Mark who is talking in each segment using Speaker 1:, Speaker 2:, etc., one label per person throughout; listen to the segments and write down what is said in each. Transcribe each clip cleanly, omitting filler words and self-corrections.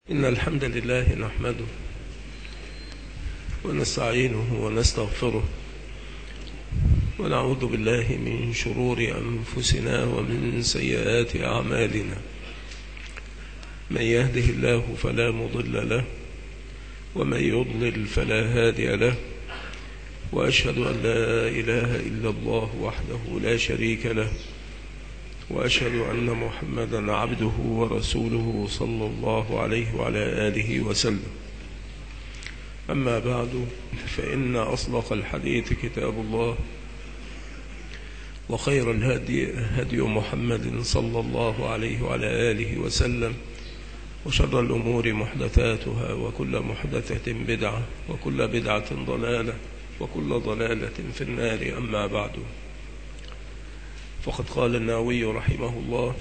Speaker 1: إن الحمد لله نحمده ونستعينه ونستغفره ونعوذ بالله من شرور أنفسنا ومن سيئات أعمالنا. من يهده الله فلا مضل له ومن يضلل فلا هادي له، وأشهد أن لا إله إلا الله وحده لا شريك له، وأشهد أن محمدا عبده ورسوله صلى الله عليه وعلى آله وسلم. أما بعد، فإن أصدق الحديث كتاب الله، وخير الهدي هدي محمد صلى الله عليه وعلى آله وسلم، وشر الأمور محدثاتها، وكل محدثة بدعة، وكل بدعة ضلالة، وكل ضلالة في النار. أما بعد، فقد قال النووي رحمه الله: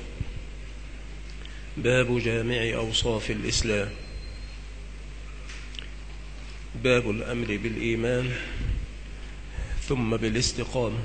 Speaker 1: باب جامع أوصاف الإسلام. باب الأمر بالإيمان ثم بالاستقامة،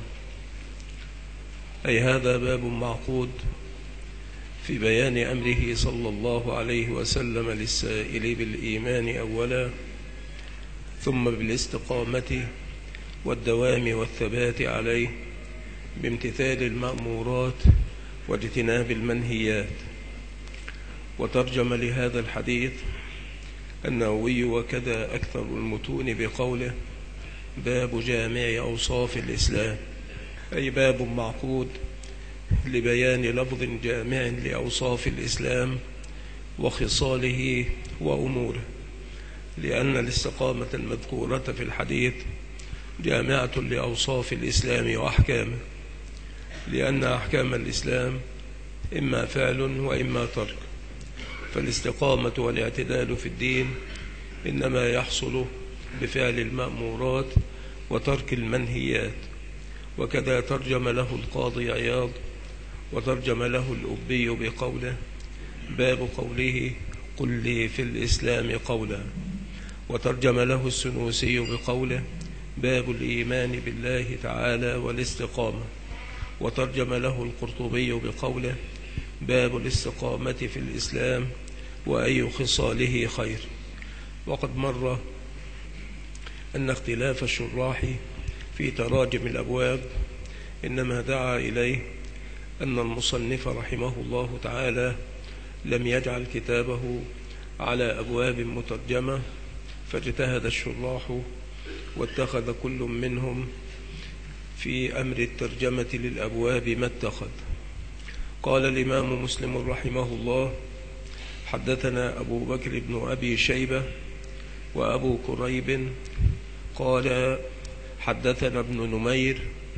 Speaker 1: أي هذا باب معقود في بيان أمره صلى الله عليه وسلم للسائل بالإيمان أولا، ثم بالاستقامة والدوام والثبات عليه بامتثال المأمورات واجتناب المنهيات. وترجم لهذا الحديث النووي وكذا أكثر المتون بقوله: باب جامع أوصاف الإسلام، أي باب معقود لبيان لفظ جامع لأوصاف الإسلام وخصاله وأموره، لأن الاستقامة المذكورة في الحديث جامعة لأوصاف الإسلام وأحكامه، لأن أحكام الإسلام إما فعل وإما ترك، فالاستقامة والاعتدال في الدين إنما يحصل بفعل المأمورات وترك المنهيات. وكذا ترجم له القاضي عياض، وترجم له الأبي بقوله: باب قوله قل لي في الإسلام قولا. وترجم له السنوسي بقوله: باب الإيمان بالله تعالى والاستقامة. وترجم له القرطبي بقوله: باب الاستقامة في الإسلام وأي خصاله خير. وقد مر أن اختلاف الشراح في تراجم الأبواب إنما دعا إليه أن المصنف رحمه الله تعالى لم يجعل كتابه على أبواب مترجمة، فاجتهد الشراح واتخذ كل منهم في أمر الترجمة للأبواب ما اتخذ. قال الإمام مسلم رحمه الله: حدثنا أبو بكر بن أبي شيبة وأبو كريب قال حدثنا ابن نمير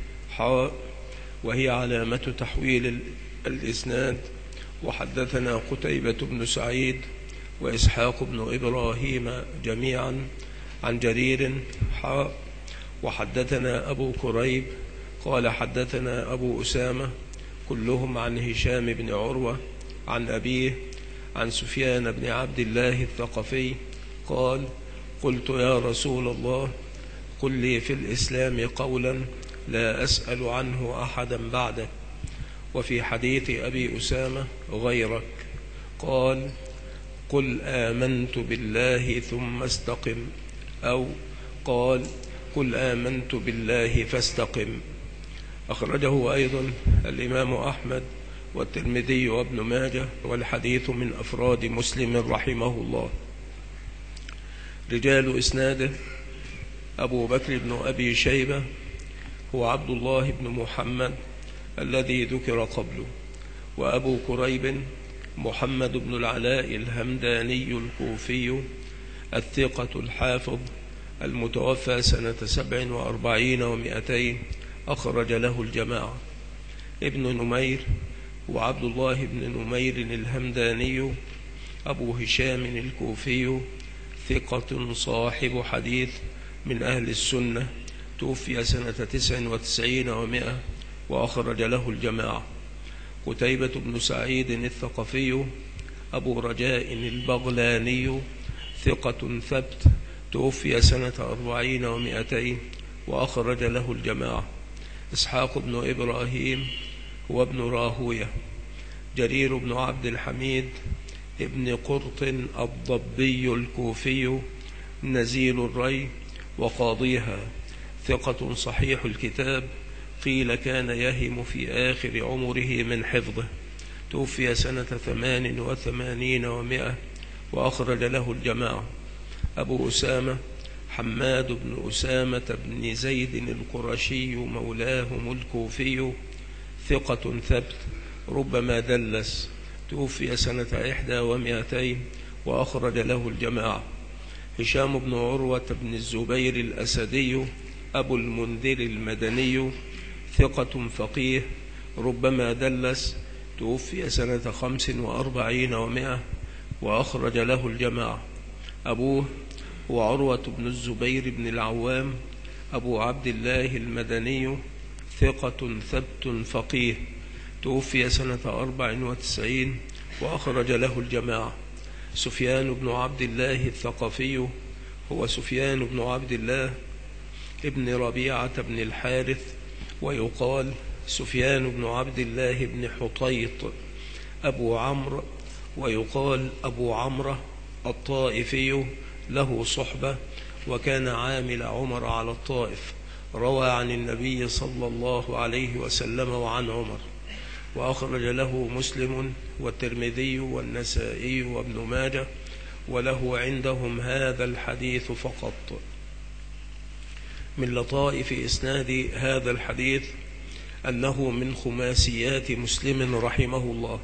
Speaker 1: وهي علامة تحويل الإسناد. وحدثنا قتيبة بن سعيد وإسحاق بن إبراهيم جميعا عن جرير وحدثنا أبو كريب قال حدثنا أبو أسامة كلهم عن هشام بن عروة عن أبيه عن سفيان بن عبد الله الثقفي قال: قلت يا رسول الله قل لي في الإسلام قولا لا أسأل عنه أحدا بعدك. وفي حديث أبي أسامة غيرك قال: قل آمنت بالله ثم استقم، أو قال: قل آمنت بالله فاستقم. أخرجه أيضا الإمام أحمد والترمذي وابن ماجه، والحديث من أفراد مسلم رحمه الله. رجال إسناده: أبو بكر بن أبي شيبة هو عبد الله بن محمد الذي ذكر قبله، وأبو كريب محمد بن العلاء الهمداني الكوفي الثقة الحافظ المتوفى سنة 47 و200، أخرج له الجماعة. ابن نمير وعبد الله بن نمير الهمداني أبو هشام الكوفي ثقة صاحب حديث من أهل السنة، توفي سنة 99 و100، وأخرج له الجماعة. قتيبة بن سعيد الثقفي أبو رجاء البغلاني ثقة ثبت، توفي سنة 40 و200، وأخرج له الجماعة. إسحاق بن إبراهيم هو ابن راهوية. جرير بن عبد الحميد ابن قرط الضبي الكوفي نزيل الري وقاضيها، ثقة صحيح الكتاب، قيل كان يهم في آخر عمره من حفظه، توفي سنة 88 و100 وأخرج له الجماعة. أبو أسامة حماد بن أسامة بن زيد القرشي مولاهم الكوفي، ثقة ثبت ربما دلس، توفي سنة 61 و200 وأخرج له الجماعة. هشام بن عروة بن الزبير الأسدي أبو المنذر المدني، ثقة فقيه ربما دلس، توفي سنة 45 و100 وأخرج له الجماعة. أبوه هو عروة بن الزبير بن العوام أبو عبد الله المدني، ثقة ثبت فقيه، توفي سنة 94 وأخرج له الجماعة. سفيان بن عبد الله الثقفي هو سفيان بن عبد الله ابن ربيعة بن الحارث، ويقال سفيان بن عبد الله بن حطيط أبو عمرو، ويقال أبو عمرو الطائفي، له صحبة وكان عامل عمر على الطائف، روى عن النبي صلى الله عليه وسلم وعن عمر، وأخرج له مسلم والترمذي والنسائي وابن ماجه، وله عندهم هذا الحديث فقط. من لطائف إسناد هذا الحديث أنه من خماسيات مسلم رحمه الله،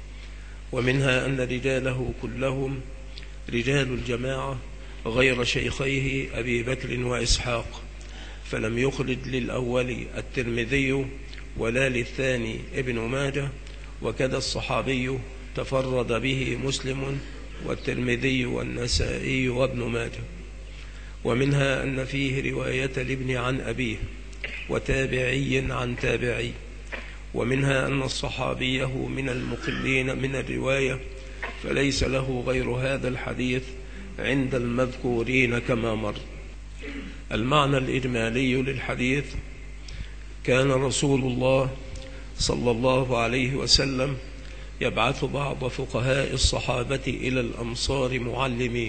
Speaker 1: ومنها أن رجاله كلهم رجال الجماعة غير شيخيه أبي بكر وإسحاق، فلم يخرج للأول الترمذي ولا للثاني ابن ماجه، وكذا الصحابي تفرد به مسلم والترمذي والنسائي وابن ماجه. ومنها أن فيه رواية الابن عن أبيه وتابعي عن تابعي، ومنها أن الصحابيه من المقلين من الرواية، فليس له غير هذا الحديث عند المذكورين كما مر. المعنى الإجمالي للحديث: كان رسول الله صلى الله عليه وسلم يبعث بعض فقهاء الصحابة إلى الأمصار معلمين،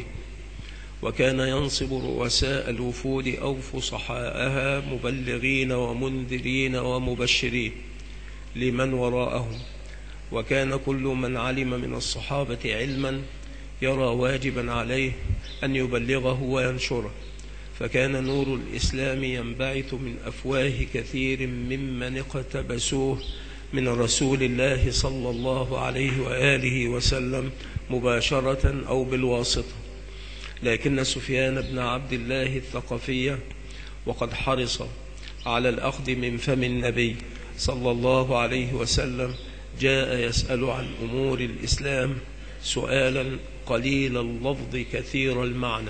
Speaker 1: وكان ينصب رؤساء الوفود أو فصحاءها مبلغين ومنذرين ومبشرين لمن وراءهم، وكان كل من علم من الصحابة علما يرى واجبا عليه أن يبلغه وينشره، فكان نور الإسلام ينبعث من أفواه كثير ممن اقتبسوه من رسول الله صلى الله عليه وآله وسلم مباشرة أو بالواسطة. لكن سفيان بن عبد الله الثقفي وقد حرص على الأخذ من فم النبي صلى الله عليه وسلم جاء يسأل عن أمور الإسلام سؤالا قليل اللفظ كثير المعنى،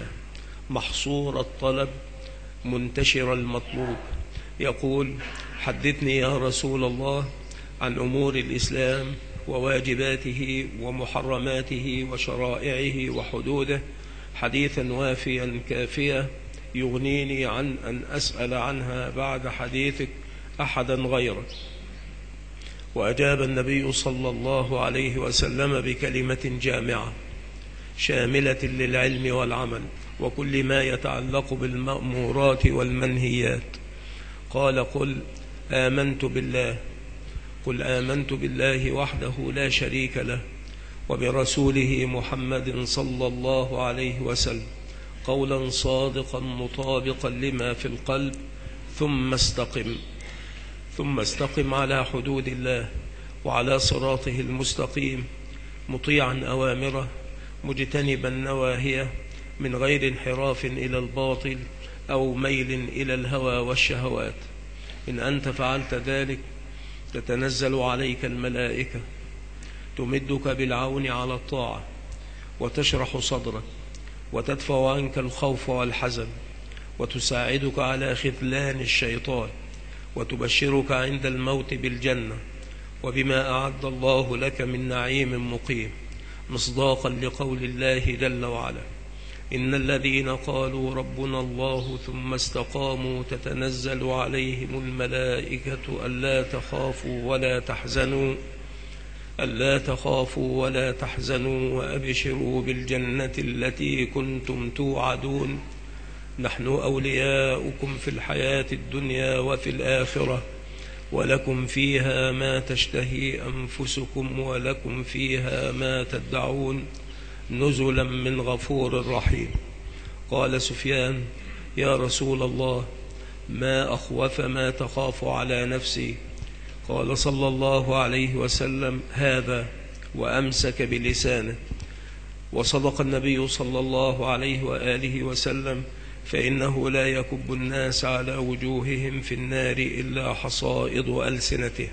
Speaker 1: محصور الطلب منتشر المطلوب، يقول: حدثني يا رسول الله عن أمور الإسلام وواجباته ومحرماته وشرائعه وحدوده حديثا وافيا كافيا يغنيني عن أن أسأل عنها بعد حديثك أحدا غيرك. وأجاب النبي صلى الله عليه وسلم بكلمة جامعة شاملة للعلم والعمل وكل ما يتعلق بالمأمورات والمنهيات. قال: قل آمنت بالله وحده لا شريك له وبرسوله محمد صلى الله عليه وسلم قولا صادقا مطابقا لما في القلب، ثم استقم على حدود الله وعلى صراطه المستقيم، مطيعا أوامره مجتنبا نواهيه، من غير انحراف إلى الباطل أو ميل إلى الهوى والشهوات. إن أنت فعلت ذلك تتنزل عليك الملائكة تمدك بالعون على الطاعة، وتشرح صدرك، وتدفع عنك الخوف والحزن، وتساعدك على خذلان الشيطان، وتبشرك عند الموت بالجنة وبما أعد الله لك من نعيم مقيم، مصداقا لقول الله جل وعلا: إن الذين قالوا ربنا الله ثم استقاموا تتنزل عليهم الملائكة ألا تخافوا ولا تحزنوا ألا تخافوا ولا تحزنوا وأبشروا بالجنة التي كنتم توعدون نحن أولياؤكم في الحياة الدنيا وفي الآخرة ولكم فيها ما تشتهي أنفسكم ولكم فيها ما تدعون نزلا من غفور رحيم. قال سفيان: يا رسول الله، ما أخوف ما تخاف على نفسي؟ قال صلى الله عليه وسلم: هذا، وأمسك بلسانه. وصدق النبي صلى الله عليه وآله وسلم: فإنه لا يكب الناس على وجوههم في النار إلا حصائد ألسنته.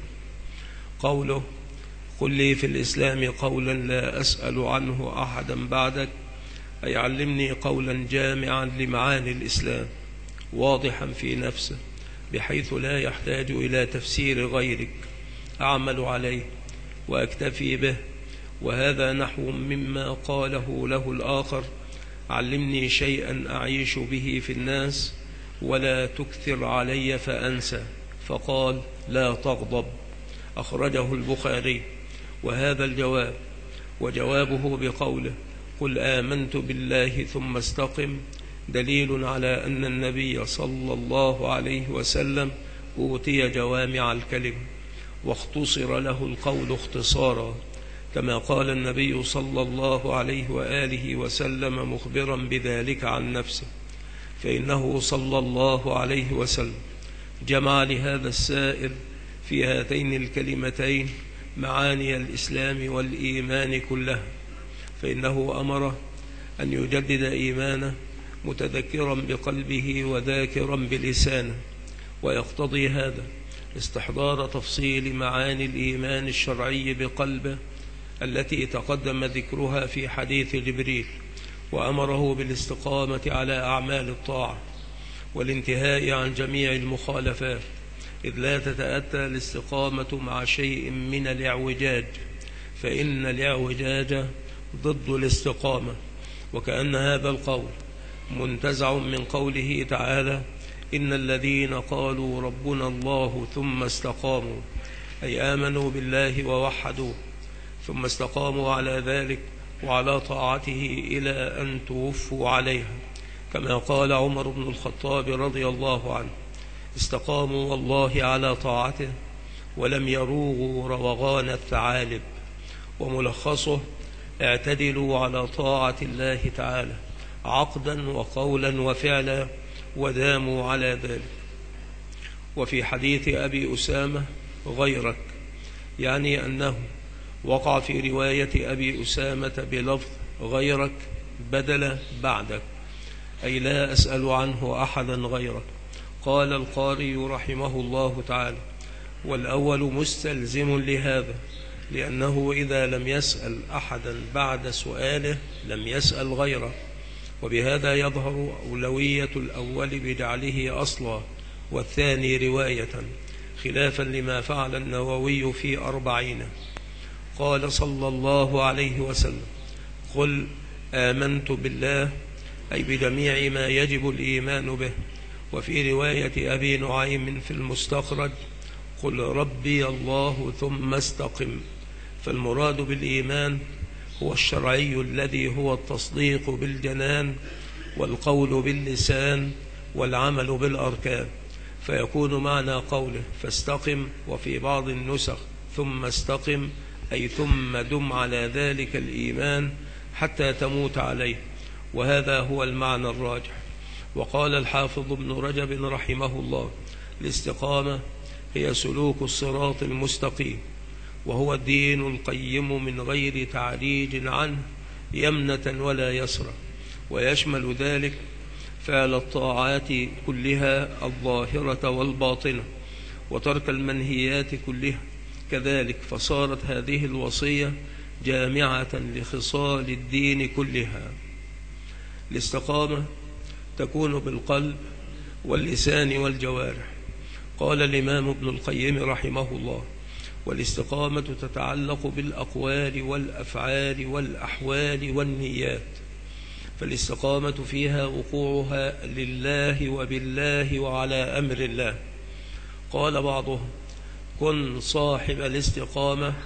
Speaker 1: قوله: قل لي في الإسلام قولا لا أسأل عنه أحدا بعدك، أي علمني قولا جامعا لمعاني الإسلام واضحا في نفسه بحيث لا يحتاج إلى تفسير غيرك أعمل عليه وأكتفي به. وهذا نحو مما قاله له الآخر: علمني شيئا أعيش به في الناس ولا تكثر علي فأنسى، فقال: لا تغضب. أخرجه البخاري. وهذا الجواب، وجوابه بقوله: قل آمنت بالله ثم استقم، دليل على أن النبي صلى الله عليه وسلم أوتي جوامع الكلم واختصر له القول اختصارا، كما قال النبي صلى الله عليه وآله وسلم مخبرا بذلك عن نفسه، فإنه صلى الله عليه وسلم جمع لهذا السائل في هاتين الكلمتين معاني الإسلام والإيمان كلها، فإنه أمره أن يجدد إيمانه متذكرا بقلبه وذاكرا بلسانه، ويقتضي هذا استحضار تفصيل معاني الإيمان الشرعي بقلبه التي تقدم ذكرها في حديث جبريل، وأمره بالاستقامة على أعمال الطاعة والانتهاء عن جميع المخالفات، إذ لا تتأتى الاستقامة مع شيء من الاعوجاج، فإن الاعوجاج ضد الاستقامة. وكأن هذا القول منتزع من قوله تعالى: إن الذين قالوا ربنا الله ثم استقاموا، أي آمنوا بالله ووحدوه ثم استقاموا على ذلك وعلى طاعته إلى أن توفوا عليها، كما قال عمر بن الخطاب رضي الله عنه: استقاموا والله على طاعته ولم يروغوا روغان الثعالب. وملخصه: اعتدلوا على طاعة الله تعالى عقدا وقولا وفعلا وداموا على ذلك. وفي حديث أبي أسامة غيرك، يعني أنه وقع في رواية أبي أسامة بلفظ غيرك بدل بعدك، أي لا أسأل عنه أحدا غيرك. قال القاري رحمه الله تعالى: والأول مستلزم لهذا، لأنه إذا لم يسأل أحدا بعد سؤاله لم يسأل غيره، وبهذا يظهر أولوية الأول بجعله أصلا والثاني رواية، خلافا لما فعل النووي في 40. قال صلى الله عليه وسلم: قل آمنت بالله، أي بجميع ما يجب الإيمان به. وفي رواية أبي نعيم في المستخرج: قل ربي الله ثم استقم. فالمراد بالإيمان هو الشرعي الذي هو التصديق بالجنان والقول باللسان والعمل بالأركان، فيكون معنى قوله فاستقم، وفي بعض النسخ ثم استقم، أي ثم دم على ذلك الإيمان حتى تموت عليه، وهذا هو المعنى الراجح. وقال الحافظ ابن رجب رحمه الله: الاستقامة هي سلوك الصراط المستقيم، وهو الدين القيم من غير تعريج عنه يمنة ولا يسرى، ويشمل ذلك فعل الطاعات كلها الظاهرة والباطنة وترك المنهيات كلها كذلك، فصارت هذه الوصية جامعة لخصال الدين كلها. الاستقامة تكون بالقلب واللسان والجوارح. قال الإمام ابن القيم رحمه الله: والاستقامة تتعلق بالأقوال والأفعال والأحوال والنيات، فالاستقامة فيها وقوعها لله وبالله وعلى أمر الله. قال بعضهم: كن صاحب الاستقامة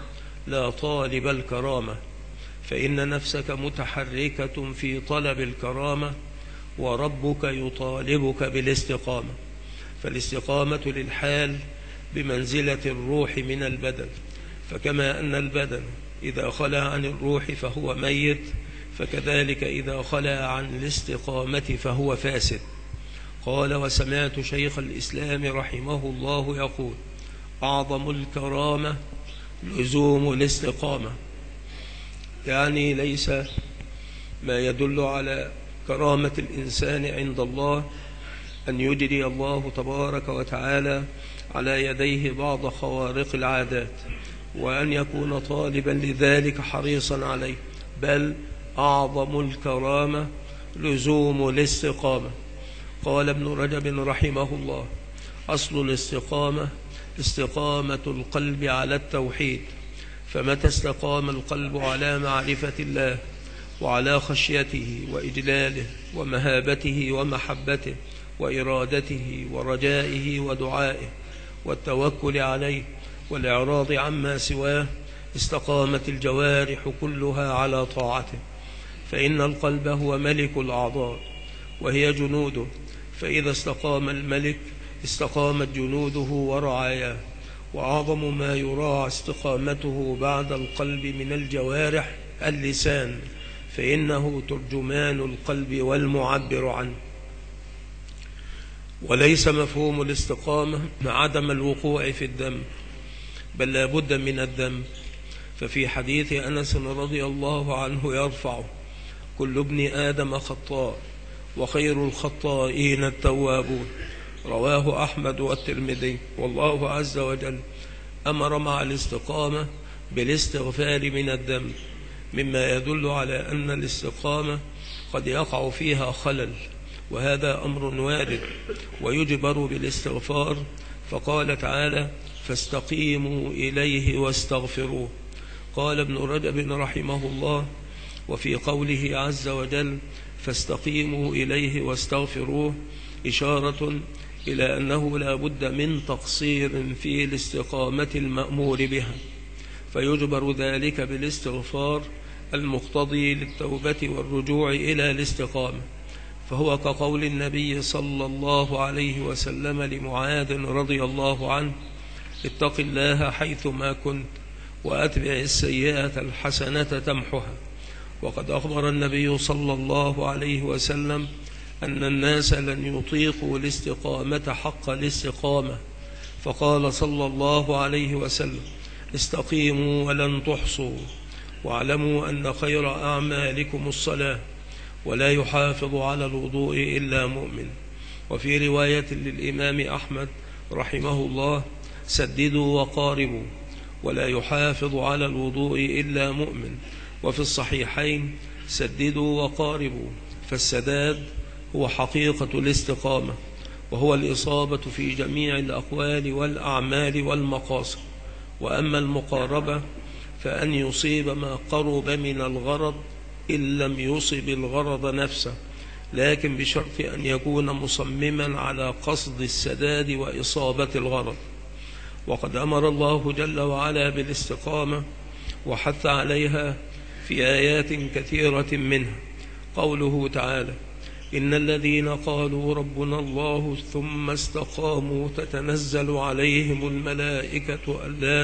Speaker 1: لا طالب الكرامة، فإن نفسك متحركة في طلب الكرامة، وربك يطالبك بالاستقامة. فالاستقامة للحال بمنزلة الروح من البدن، فكما أن البدن إذا خلى عن الروح فهو ميت، فكذلك إذا خلى عن الاستقامة فهو فاسد. قال: وسمعت شيخ الإسلام رحمه الله يقول: أعظم الكرامة لزوم الاستقامة. يعني ليس ما يدل على كرامة الإنسان عند الله أن يجري الله تبارك وتعالى على يديه بعض خوارق العادات، وأن يكون طالبا لذلك حريصا عليه، بل أعظم الكرامة لزوم الاستقامة. قال ابن رجب رحمه الله: أصل الاستقامة استقامة القلب على التوحيد، فمتى استقام القلب على معرفة الله وعلى خشيته وإجلاله ومهابته ومحبته وإرادته ورجائه ودعائه والتوكل عليه والإعراض عما سواه، استقامت الجوارح كلها على طاعته. فإن القلب هو ملك الأعضاء وهي جنوده، فإذا استقام الملك استقامت جنوده ورعاياه. وأعظم ما يراعى استقامته بعد القلب من الجوارح اللسان، فإنه ترجمان القلب والمعبر عنه. وليس مفهوم الاستقامة عدم الوقوع في الذنب، بل لا بد من الذنب. ففي حديث أنس رضي الله عنه يرفعه: كل ابن آدم خطاء وخير الخطائين التوابون. رواه أحمد والترمذي. والله عز وجل أمر مع الاستقامة بالاستغفار من الذنب، مما يدل على أن الاستقامة قد يقع فيها خلل، وهذا أمر وارد ويجبر بالاستغفار. فقال تعالى: فاستقيموا إليه واستغفروه. قال ابن رجب رحمه الله: وفي قوله عز وجل فاستقيموا إليه واستغفروه إشارة إلى أنه لا بد من تقصير في الاستقامة المأمور بها، فيجبر ذلك بالاستغفار المقتضي للتوبة والرجوع إلى الاستقامة. فهو كقول النبي صلى الله عليه وسلم لمعاذ رضي الله عنه: اتق الله حيثما كنت وأتبع السيئة الحسنة تمحها. وقد أخبر النبي صلى الله عليه وسلم أن الناس لن يطيقوا الاستقامة حق الاستقامة، فقال صلى الله عليه وسلم: استقيموا ولن تحصوا، واعلموا أن خير أعمالكم الصلاة، ولا يحافظ على الوضوء إلا مؤمن. وفي رواية للإمام أحمد رحمه الله: سددوا وقاربوا، ولا يحافظ على الوضوء إلا مؤمن. وفي الصحيحين: سددوا وقاربوا. فالسداد هو حقيقة الاستقامة، وهو الإصابة في جميع الأقوال والأعمال والمقاصد. وأما المقاربة فأن يصيب ما قرب من الغرض إن لم يصب الغرض نفسه، لكن بشرط أن يكون مصمما على قصد السداد وإصابة الغرض. وقد أمر الله جل وعلا بالاستقامة وحث عليها في آيات كثيرة منها. قوله تعالى: إن الذين قالوا ربنا الله ثم استقاموا تتنزل عليهم الملائكة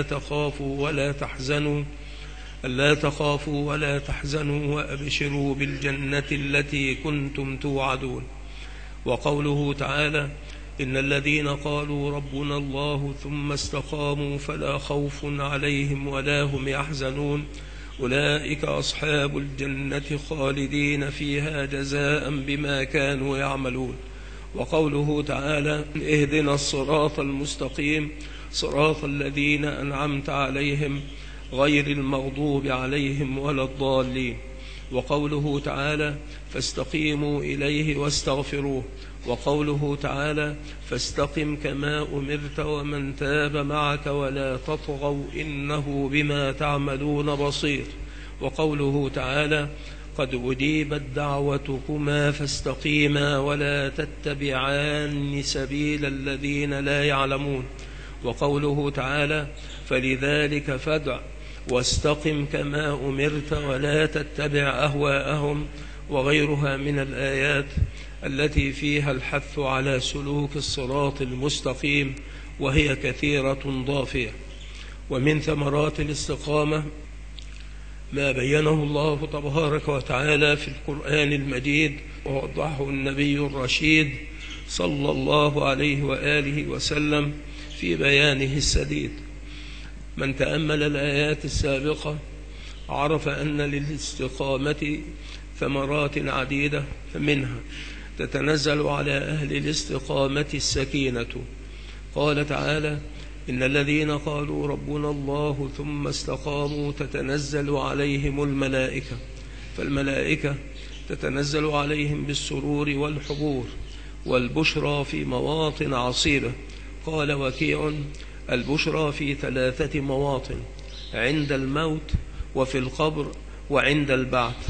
Speaker 1: ألا تخافوا ولا تحزنوا وأبشروا بالجنة التي كنتم توعدون. وقوله تعالى: إن الذين قالوا ربنا الله ثم استقاموا فلا خوف عليهم ولا هم يحزنون أولئك أصحاب الجنة خالدين فيها جزاء بما كانوا يعملون. وقوله تعالى: اهدنا الصراط المستقيم صراط الذين أنعمت عليهم غير المغضوب عليهم ولا الضالين. وقوله تعالى: فاستقيموا إليه واستغفروه. وقوله تعالى: فاستقم كما أمرت ومن تاب معك ولا تطغوا إنه بما تعملون بصير. وقوله تعالى: قد أجيبت دعوتكما فاستقيما ولا تتبعان سبيل الذين لا يعلمون. وقوله تعالى: فلذلك فادع واستقم كما أمرت ولا تتبع أهواءهم، وغيرها من الآيات التي فيها الحث على سلوك الصراط المستقيم، وهي كثيرة ضافية. ومن ثمرات الاستقامة ما بينه الله تبارك وتعالى في القرآن المجيد ووضحه النبي الرشيد صلى الله عليه وآله وسلم في بيانه السديد. من تأمل الآيات السابقة عرف أن للاستقامة ثمرات عديدة، فمنها تتنزل على أهل الاستقامة السكينة. قال تعالى: إن الذين قالوا ربنا الله ثم استقاموا تتنزل عليهم الملائكة، فالملائكة تتنزل عليهم بالسرور والحبور والبشرى في مواطن عصيبة. قال وكيع: البشرى في 3 مواطن: عند الموت، وفي القبر، وعند البعث.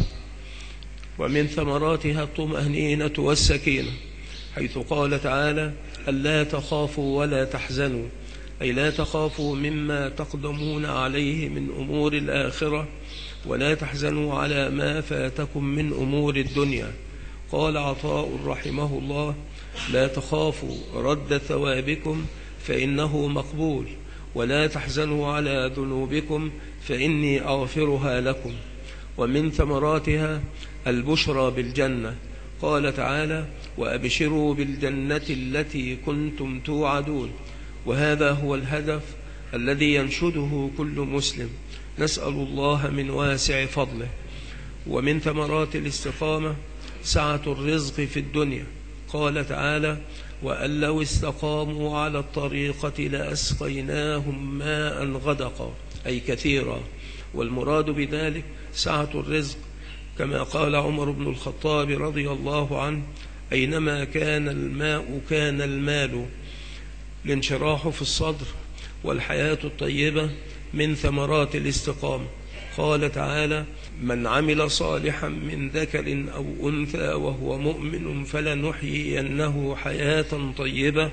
Speaker 1: ومن ثمراتها الطمأنينة والسكينة، حيث قال تعالى: ألا تخافوا ولا تحزنوا، أي لا تخافوا مما تقدمون عليه من أمور الآخرة، ولا تحزنوا على ما فاتكم من أمور الدنيا. قال عطاء رحمه الله: لا تخافوا رد ثوابكم فإنه مقبول، ولا تحزنوا على ذنوبكم فإني أغفرها لكم. ومن ثمراتها البشرى بالجنة. قال تعالى: وأبشروا بالجنة التي كنتم توعدون. وهذا هو الهدف الذي ينشده كل مسلم، نسأل الله من واسع فضله. ومن ثمرات الاستقامة سعة الرزق في الدنيا. قال تعالى: وأن لو استقاموا على الطريقة لأسقيناهم ماء غدقا، أي كثيرا. والمراد بذلك سعة الرزق، كما قال عمر بن الخطاب رضي الله عنه: أينما كان الماء كان المال. الانشراح في الصدر والحياة الطيبة من ثمرات الاستقامة. قال تعالى: من عمل صالحا من ذكر أو أنثى وهو مؤمن فلنحيينه حياة طيبة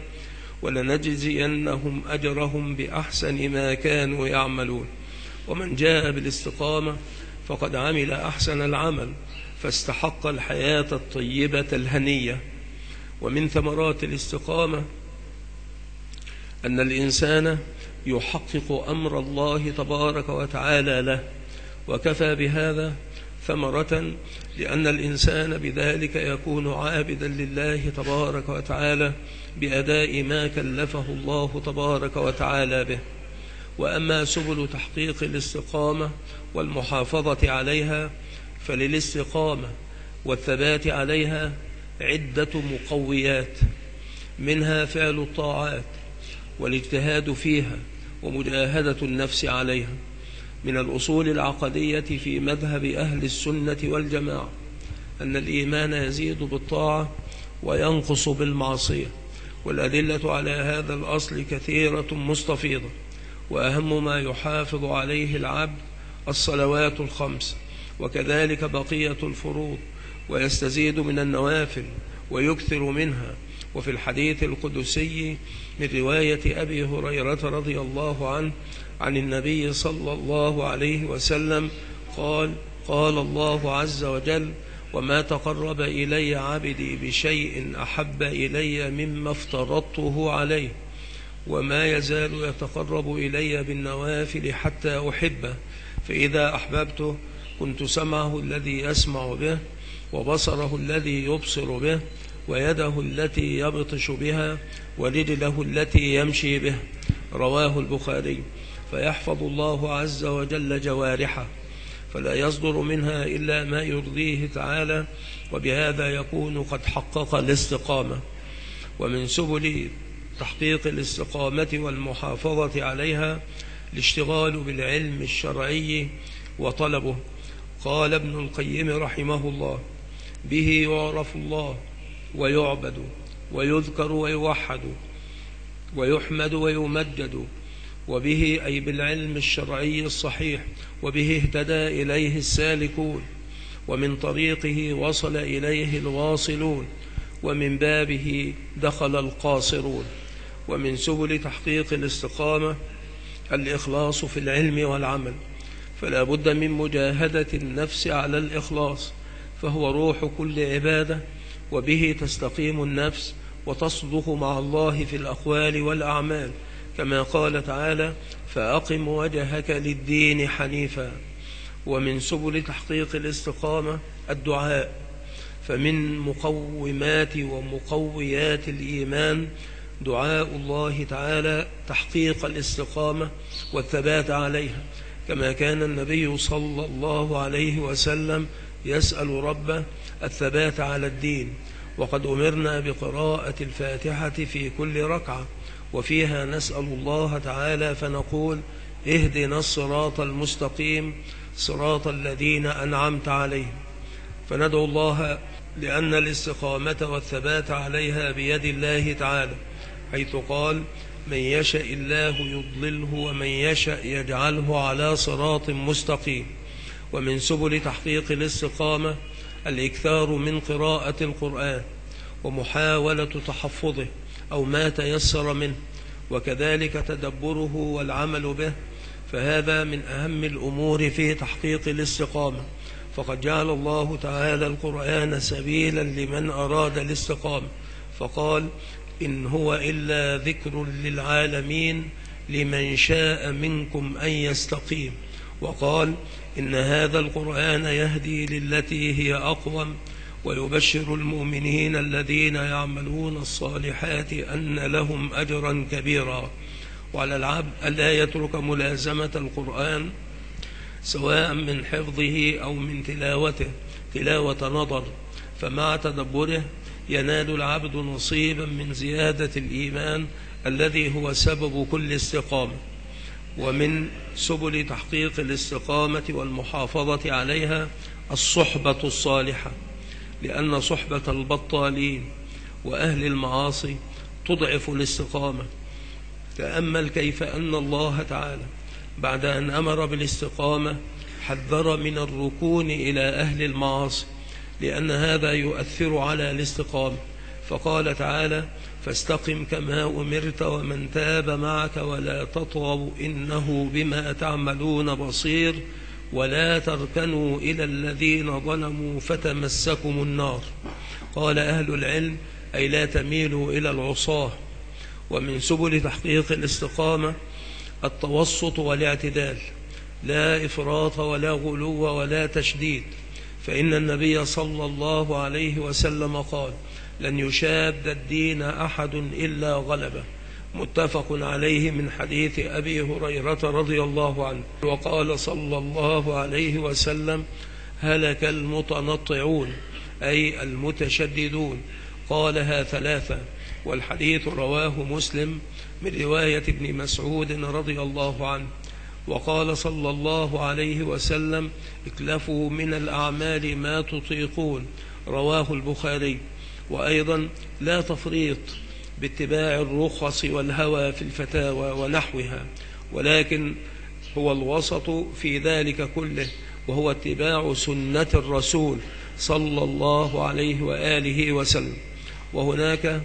Speaker 1: ولنجزينهم أجرهم بأحسن ما كانوا يعملون. ومن جاء بالاستقامة فقد عمل أحسن العمل فاستحق الحياة الطيبة الهنية. ومن ثمرات الاستقامة أن الإنسان يحقق أمر الله تبارك وتعالى له، وكفى بهذا ثمرة، لأن الإنسان بذلك يكون عابدا لله تبارك وتعالى بأداء ما كلفه الله تبارك وتعالى به. وأما سبل تحقيق الاستقامة والمحافظة عليها، فللاستقامة والثبات عليها عدة مقويات، منها فعل الطاعات والاجتهاد فيها ومجاهدة النفس عليها. من الأصول العقدية في مذهب أهل السنة والجماعة أن الإيمان يزيد بالطاعة وينقص بالمعصية، والأدلة على هذا الأصل كثيرة مستفيضة. وأهم ما يحافظ عليه العبد الصلوات الخمس، وكذلك بقية الفروض، ويستزيد من النوافل ويكثر منها. وفي الحديث القدسي من رواية أبي هريرة رضي الله عنه عن النبي صلى الله عليه وسلم قال: قال الله عز وجل: وما تقرب إلي عبدي بشيء أحب إلي مما افترضته عليه، وما يزال يتقرب إلي بالنوافل حتى أحبه، فإذا أحببته كنت سمعه الذي يسمع به، وبصره الذي يبصر به، ويده التي يبطش بها، ورجله التي يمشي به. رواه البخاري. فيحفظ الله عز وجل جوارحه فلا يصدر منها إلا ما يرضيه تعالى، وبهذا يكون قد حقق الاستقامة. ومن سبل تحقيق الاستقامة والمحافظة عليها الاشتغال بالعلم الشرعي وطلبه. قال ابن القيم رحمه الله: به يعرف الله ويعبد ويذكر ويوحد ويحمد ويمجد، وبه أي بالعلم الشرعي الصحيح، وبه اهتدى إليه السالكون، ومن طريقه وصل إليه الواصلون، ومن بابه دخل القاصرون. ومن سبل تحقيق الاستقامة الإخلاص في العلم والعمل. فلا بد من مجاهدة النفس على الإخلاص، فهو روح كل عبادة، وبه تستقيم النفس وتصدق مع الله في الأقوال والأعمال، كما قال تعالى: فأقم وجهك للدين حنيفا. ومن سبل تحقيق الاستقامة الدعاء، فمن مقومات ومقويات الإيمان دعاء الله تعالى تحقيق الاستقامة والثبات عليها، كما كان النبي صلى الله عليه وسلم يسأل ربه الثبات على الدين. وقد أمرنا بقراءة الفاتحة في كل ركعة، وفيها نسأل الله تعالى فنقول: اهدنا الصراط المستقيم صراط الذين أنعمت عليهم. فندعو الله، لأن الاستقامة والثبات عليها بيد الله تعالى، حيث قال: من يشاء الله يضلله ومن يشاء يجعله على صراط مستقيم. ومن سبل تحقيق الاستقامة الإكثار من قراءة القرآن ومحاولة تحفظه أو ما تيسر منه، وكذلك تدبره والعمل به، فهذا من أهم الأمور في تحقيق الاستقامة. فقد جعل الله تعالى القرآن سبيلا لمن أراد الاستقامة، فقال: إن هو إلا ذكر للعالمين لمن شاء منكم أن يستقيم. وقال: إن هذا القرآن يهدي للتي هي أقوم ويبشر المؤمنين الذين يعملون الصالحات أن لهم أجرا كبيرا. وعلى العبد ألا يترك ملازمة القرآن سواء من حفظه أو من تلاوته تلاوة نظر، فمع تدبره ينال العبد نصيبا من زيادة الإيمان الذي هو سبب كل استقامة. ومن سبل تحقيق الاستقامة والمحافظة عليها الصحبة الصالحة، لأن صحبة البطالين وأهل المعاصي تضعف الاستقامة. تأمل كيف أن الله تعالى بعد أن أمر بالاستقامة حذر من الركون إلى أهل المعاصي، لأن هذا يؤثر على الاستقامة، فقال تعالى: فاستقم كما أمرت ومن تاب معك ولا تطغوا إنه بما تعملون بصير ولا تركنوا إلى الذين ظلموا فتمسكم النار. قال أهل العلم: أي لا تميلوا إلى العصاة. ومن سبل تحقيق الاستقامة التوسط والاعتدال، لا إفراط ولا غلو ولا تشديد، فإن النبي صلى الله عليه وسلم قال: لن يشاد الدين أحد إلا غلبه، متفق عليه من حديث أبي هريرة رضي الله عنه. وقال صلى الله عليه وسلم: هلك المتنطعون، أي المتشددون، قالها ثلاثة. والحديث رواه مسلم من رواية ابن مسعود رضي الله عنه. وقال صلى الله عليه وسلم: اكلفوا من الأعمال ما تطيقون، رواه البخاري. وأيضا لا تفريط باتباع الرخص والهوى في الفتاوى ونحوها، ولكن هو الوسط في ذلك كله، وهو اتباع سنة الرسول صلى الله عليه وآله وسلم. وهناك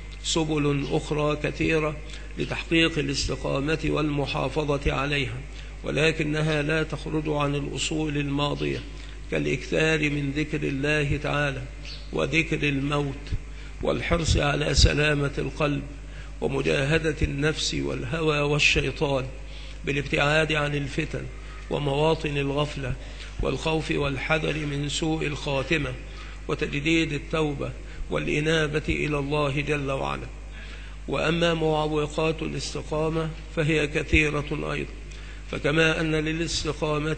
Speaker 1: سبل أخرى كثيرة لتحقيق الاستقامة والمحافظة عليها، ولكنها لا تخرج عن الأصول الماضية، كالإكثار من ذكر الله تعالى وذكر الموت والحرص على سلامة القلب ومجاهدة النفس والهوى والشيطان بالابتعاد عن الفتن ومواطن الغفلة والخوف والحذر من سوء الخاتمة وتجديد التوبة والإنابة إلى الله جل وعلا. وأما معوقات الاستقامة فهي كثيرة أيضا، فكما أن للاستقامة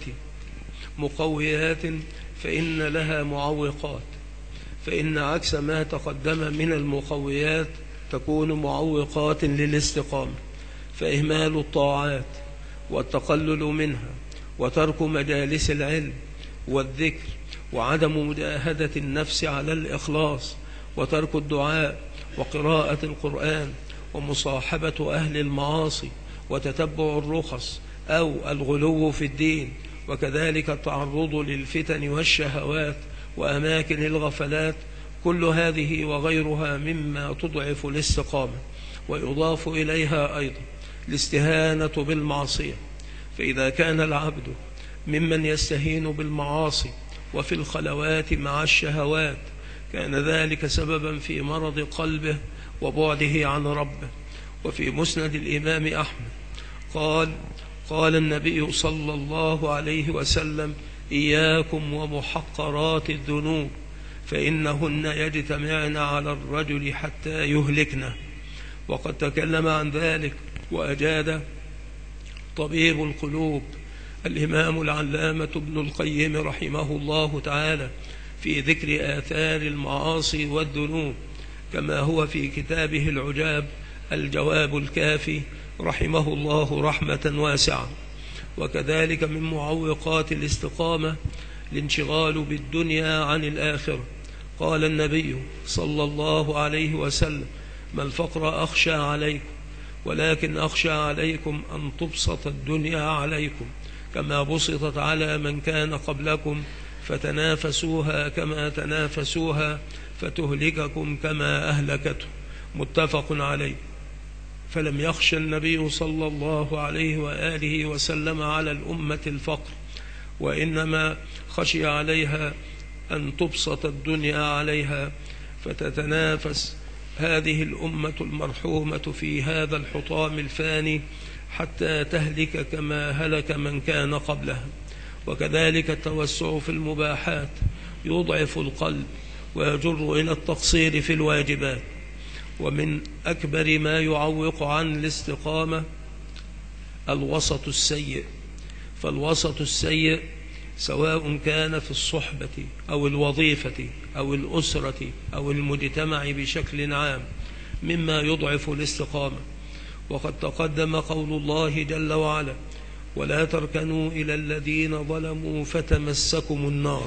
Speaker 1: مقويات فإن لها معوقات، فإن عكس ما تقدم من المقويات تكون معوقات للاستقامة، فإهمال الطاعات والتقلل منها وترك مجالس العلم والذكر وعدم مجاهدة النفس على الإخلاص وترك الدعاء وقراءة القرآن ومصاحبة أهل المعاصي وتتبع الرخص أو الغلو في الدين، وكذلك التعرض للفتن والشهوات وأماكن الغفلات، كل هذه وغيرها مما تضعف الاستقامة. ويضاف إليها أيضا الاستهانة بالمعصية، فإذا كان العبد ممن يستهين بالمعاصي وفي الخلوات مع الشهوات، كان ذلك سببا في مرض قلبه وبعده عن ربه. وفي مسند الإمام أحمد قال النبي صلى الله عليه وسلم: إياكم ومحقرات الذنوب فإنهن يجتمعن على الرجل حتى يهلكنه. وقد تكلم عن ذلك وأجاد طبيب القلوب الإمام العلامة ابن القيم رحمه الله تعالى في ذكر آثار المعاصي والذنوب، كما هو في كتابه العجاب الجواب الكافي رحمه الله رحمة واسعة. وكذلك من معوقات الاستقامة الانشغال بالدنيا عن الآخرة. قال النبي صلى الله عليه وسلم: ما الفقر أخشى عليكم، ولكن أخشى عليكم أن تبسط الدنيا عليكم كما بسطت على من كان قبلكم، فتنافسوها كما تنافسوها فتهلككم كما أهلكته. متفق عليه. فلم يخشى النبي صلى الله عليه وآله وسلم على الأمة الفقر، وإنما خشي عليها أن تبسط الدنيا عليها فتتنافس هذه الأمة المرحومة في هذا الحطام الفاني حتى تهلك كما هلك من كان قبلها. وكذلك التوسع في المباحات يضعف القلب ويجر إلى التقصير في الواجبات. ومن أكبر ما يعوق عن الاستقامة الوسط السيء. فالوسط السيء سواء كان في الصحبة أو الوظيفة أو الأسرة أو المجتمع بشكل عام مما يضعف الاستقامة. وقد تقدم قول الله جل وعلا: ولا تركنوا إلى الذين ظلموا فتمسكم النار.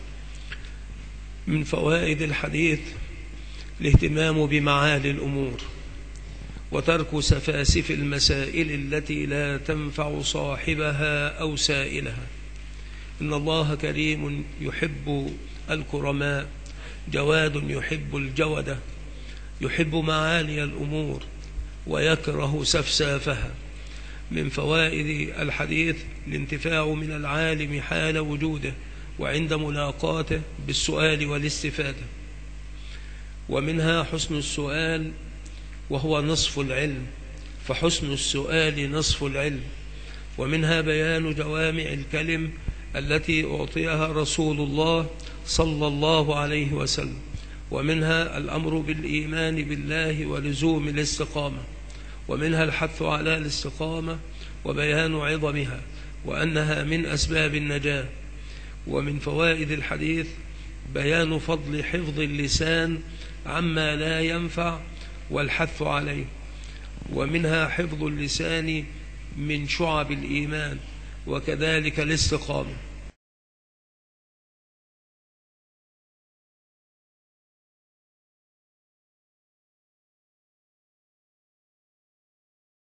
Speaker 1: من فوائد الحديث الاهتمام بمعالي الأمور وترك سفاسف المسائل التي لا تنفع صاحبها أو سائلها. إن الله كريم يحب الكرماء، جواد يحب الجودة، يحب معالي الأمور ويكره سفسافها. من فوائد الحديث الانتفاع من العالم حال وجوده وعند ملاقاته بالسؤال والاستفادة. ومنها حسن السؤال وهو نصف العلم، فحسن السؤال نصف العلم. ومنها بيان جوامع الكلم التي أعطيها رسول الله صلى الله عليه وسلم. ومنها الأمر بالإيمان بالله ولزوم الاستقامة. ومنها الحث على الاستقامة وبيان عظمها وأنها من أسباب النجاة. ومن فوائد الحديث بيان فضل حفظ اللسان عما لا ينفع والحث عليه. ومنها حفظ اللسان من شعب الإيمان وكذلك الاستقامة.